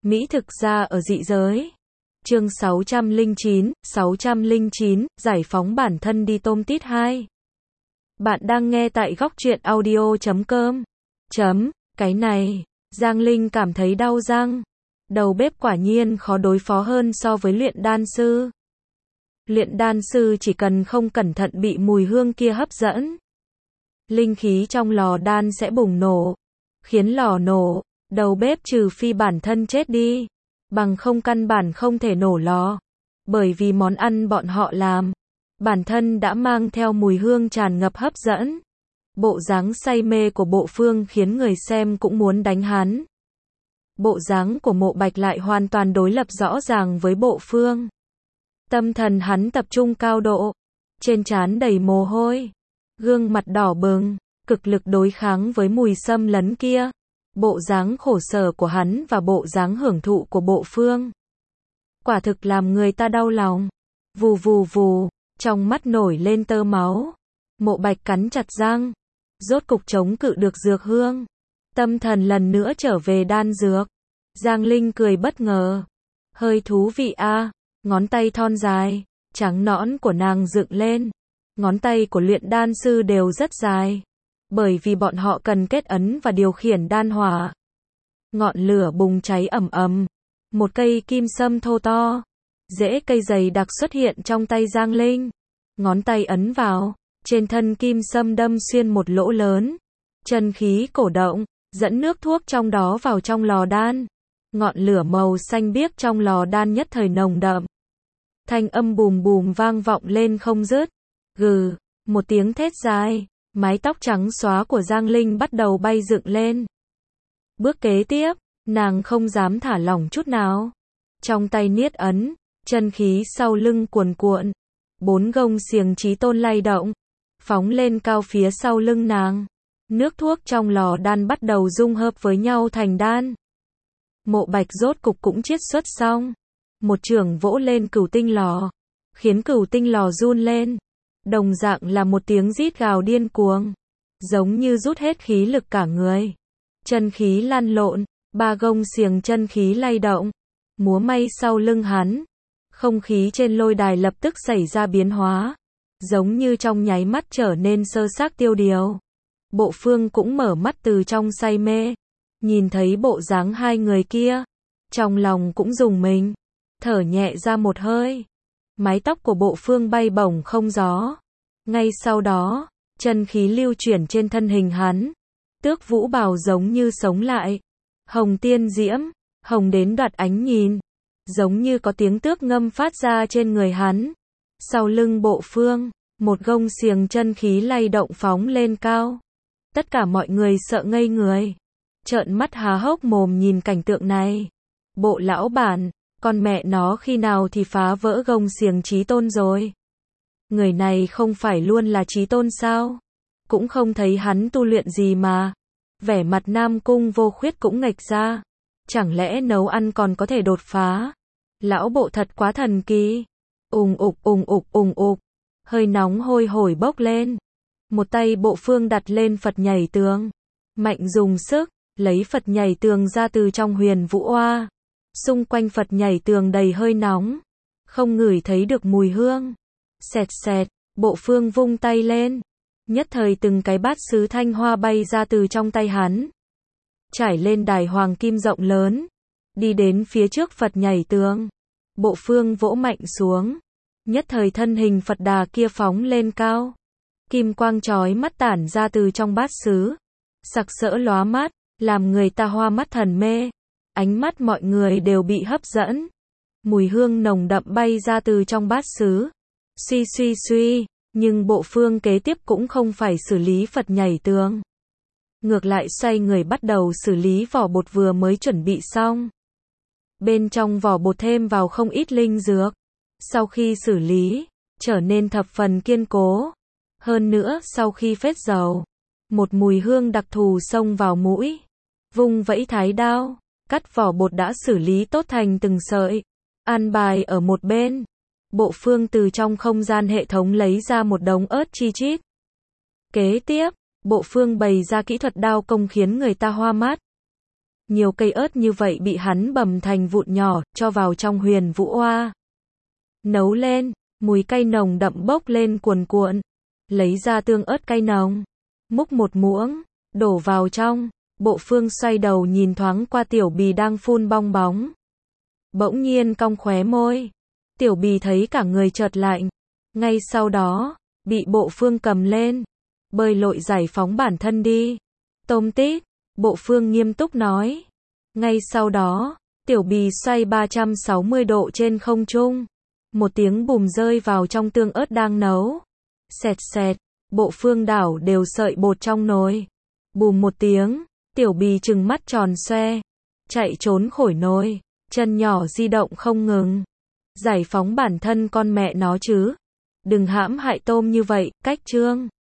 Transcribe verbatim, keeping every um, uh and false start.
Mỹ thực ra ở dị giới. Chương sáu trăm lẻ chín, sáu trăm lẻ chín, giải phóng bản thân đi tôm tít hai. Bạn đang nghe tại góc truyện audio chấm com. Chấm, cái này, Giang Linh cảm thấy đau răng. Đầu bếp quả nhiên khó đối phó hơn so với luyện đan sư. Luyện đan sư chỉ cần không cẩn thận bị mùi hương kia hấp dẫn, linh khí trong lò đan sẽ bùng nổ, khiến lò nổ. Đầu bếp trừ phi bản thân chết đi, bằng không căn bản không thể nổ lò. Bởi vì món ăn bọn họ làm, bản thân đã mang theo mùi hương tràn ngập hấp dẫn. Bộ dáng say mê của Bộ Phương khiến người xem cũng muốn đánh hắn. Bộ dáng của Mộ Bạch lại hoàn toàn đối lập rõ ràng với Bộ Phương. Tâm thần hắn tập trung cao độ, trên trán đầy mồ hôi, gương mặt đỏ bừng, cực lực đối kháng với mùi xâm lấn kia. Bộ dáng khổ sở của hắn và bộ dáng hưởng thụ của Bộ Phương, quả thực làm người ta đau lòng. Vù vù vù, trong mắt nổi lên tơ máu. Mộ Bạch cắn chặt răng, rốt cục chống cự được dược hương. Tâm thần lần nữa trở về đan dược. Giang Linh cười bất ngờ. Hơi thú vị a. Ngón tay thon dài, trắng nõn của nàng dựng lên. Ngón tay của luyện đan sư đều rất dài, bởi vì bọn họ cần kết ấn và điều khiển đan hỏa. Ngọn lửa bùng cháy ầm ầm. Một cây kim sâm thô to, rễ cây dày đặc xuất hiện trong tay Giang Linh. Ngón tay ấn vào, trên thân kim sâm đâm xuyên một lỗ lớn. Chân khí cổ động, dẫn nước thuốc trong đó vào trong lò đan. Ngọn lửa màu xanh biếc trong lò đan nhất thời nồng đậm. Thanh âm bùm bùm vang vọng lên không dứt. Gừ, một tiếng thét dài, mái tóc trắng xóa của Giang Linh bắt đầu bay dựng lên. Bước kế tiếp, nàng không dám thả lỏng chút nào. Trong tay niết ấn, chân khí sau lưng cuồn cuộn. Bốn gông xiềng chí tôn lay động, phóng lên cao phía sau lưng nàng. Nước thuốc trong lò đan bắt đầu dung hợp với nhau thành đan. Mộ Bạch rốt cục cũng chiết xuất xong. Một chưởng vỗ lên cửu tinh lò, khiến cửu tinh lò run lên. Đồng dạng là một tiếng rít gào điên cuồng, giống như rút hết khí lực cả người. Chân khí lăn lộn, ba gông xiềng chân khí lay động, múa may sau lưng hắn. Không khí trên lôi đài lập tức xảy ra biến hóa, giống như trong nháy mắt trở nên sơ xác tiêu điều. Bộ Phương cũng mở mắt từ trong say mê, nhìn thấy bộ dáng hai người kia, trong lòng cũng rùng mình, thở nhẹ ra một hơi. Mái tóc của Bộ Phương bay bổng không gió. Ngay sau đó, chân khí lưu chuyển trên thân hình hắn. Tước vũ bào giống như sống lại. Hồng tiên diễm, hồng đến đoạt ánh nhìn. Giống như có tiếng tước ngâm phát ra trên người hắn. Sau lưng Bộ Phương, một gông xiềng chân khí lay động phóng lên cao. Tất cả mọi người sợ ngây người, trợn mắt há hốc mồm nhìn cảnh tượng này. Bộ lão bản, con mẹ nó khi nào thì phá vỡ gông xiềng chí tôn rồi? Người này không phải luôn là chí tôn sao? Cũng không thấy hắn tu luyện gì mà. Vẻ mặt Nam Cung Vô Khuyết cũng nghệch ra. Chẳng lẽ nấu ăn còn có thể đột phá? Lão bộ thật quá thần kỳ. Ùng ục ùng ục ùng ục. Hơi nóng hôi hổi bốc lên. Một tay Bộ Phương đặt lên Phật nhảy tường. Mạnh dùng sức, lấy Phật nhảy tường ra từ trong huyền vũ oa. Xung quanh Phật nhảy tường đầy hơi nóng, không ngửi thấy được mùi hương. Xẹt xẹt, Bộ Phương vung tay lên. Nhất thời từng cái bát sứ thanh hoa bay ra từ trong tay hắn. Trải lên đài hoàng kim rộng lớn. Đi đến phía trước Phật nhảy tường. Bộ Phương vỗ mạnh xuống. Nhất thời thân hình Phật Đà kia phóng lên cao. Kim quang chói mắt tản ra từ trong bát sứ. Sặc sỡ lóa mắt, làm người ta hoa mắt thần mê. Ánh mắt mọi người đều bị hấp dẫn. Mùi hương nồng đậm bay ra từ trong bát sứ. Suy suy suy, nhưng Bộ Phương kế tiếp cũng không phải xử lý Phật nhảy tường. Ngược lại xoay người bắt đầu xử lý vỏ bột vừa mới chuẩn bị xong. Bên trong vỏ bột thêm vào không ít linh dược. Sau khi xử lý, trở nên thập phần kiên cố. Hơn nữa sau khi phết dầu, một mùi hương đặc thù xông vào mũi. Vung vẫy thái đao, cắt vỏ bột đã xử lý tốt thành từng sợi. An bài ở một bên. Bộ Phương từ trong không gian hệ thống lấy ra một đống ớt chi chít. Kế tiếp, Bộ Phương bày ra kỹ thuật đao công khiến người ta hoa mắt. Nhiều cây ớt như vậy bị hắn bầm thành vụn nhỏ, cho vào trong huyền vũ oa. Nấu lên, mùi cay nồng đậm bốc lên cuồn cuộn. Lấy ra tương ớt cay nồng, múc một muỗng, đổ vào trong. Bộ Phương xoay đầu nhìn thoáng qua Tiểu Bì đang phun bong bóng. Bỗng nhiên cong khóe môi. Tiểu Bì thấy cả người chợt lạnh. Ngay sau đó, bị Bộ Phương cầm lên. Bơi lội giải phóng bản thân đi. Tôm tít, Bộ Phương nghiêm túc nói. Ngay sau đó, Tiểu Bì xoay ba trăm sáu mươi độ trên không trung. Một tiếng bùm rơi vào trong tương ớt đang nấu. Xẹt xẹt, Bộ Phương đảo đều sợi bột trong nồi. Bùm một tiếng, Tiểu Bì trừng mắt tròn xoe, chạy trốn khỏi nồi, chân nhỏ di động không ngừng. Giải phóng bản thân con mẹ nó chứ. Đừng hãm hại tôm như vậy, cách chương.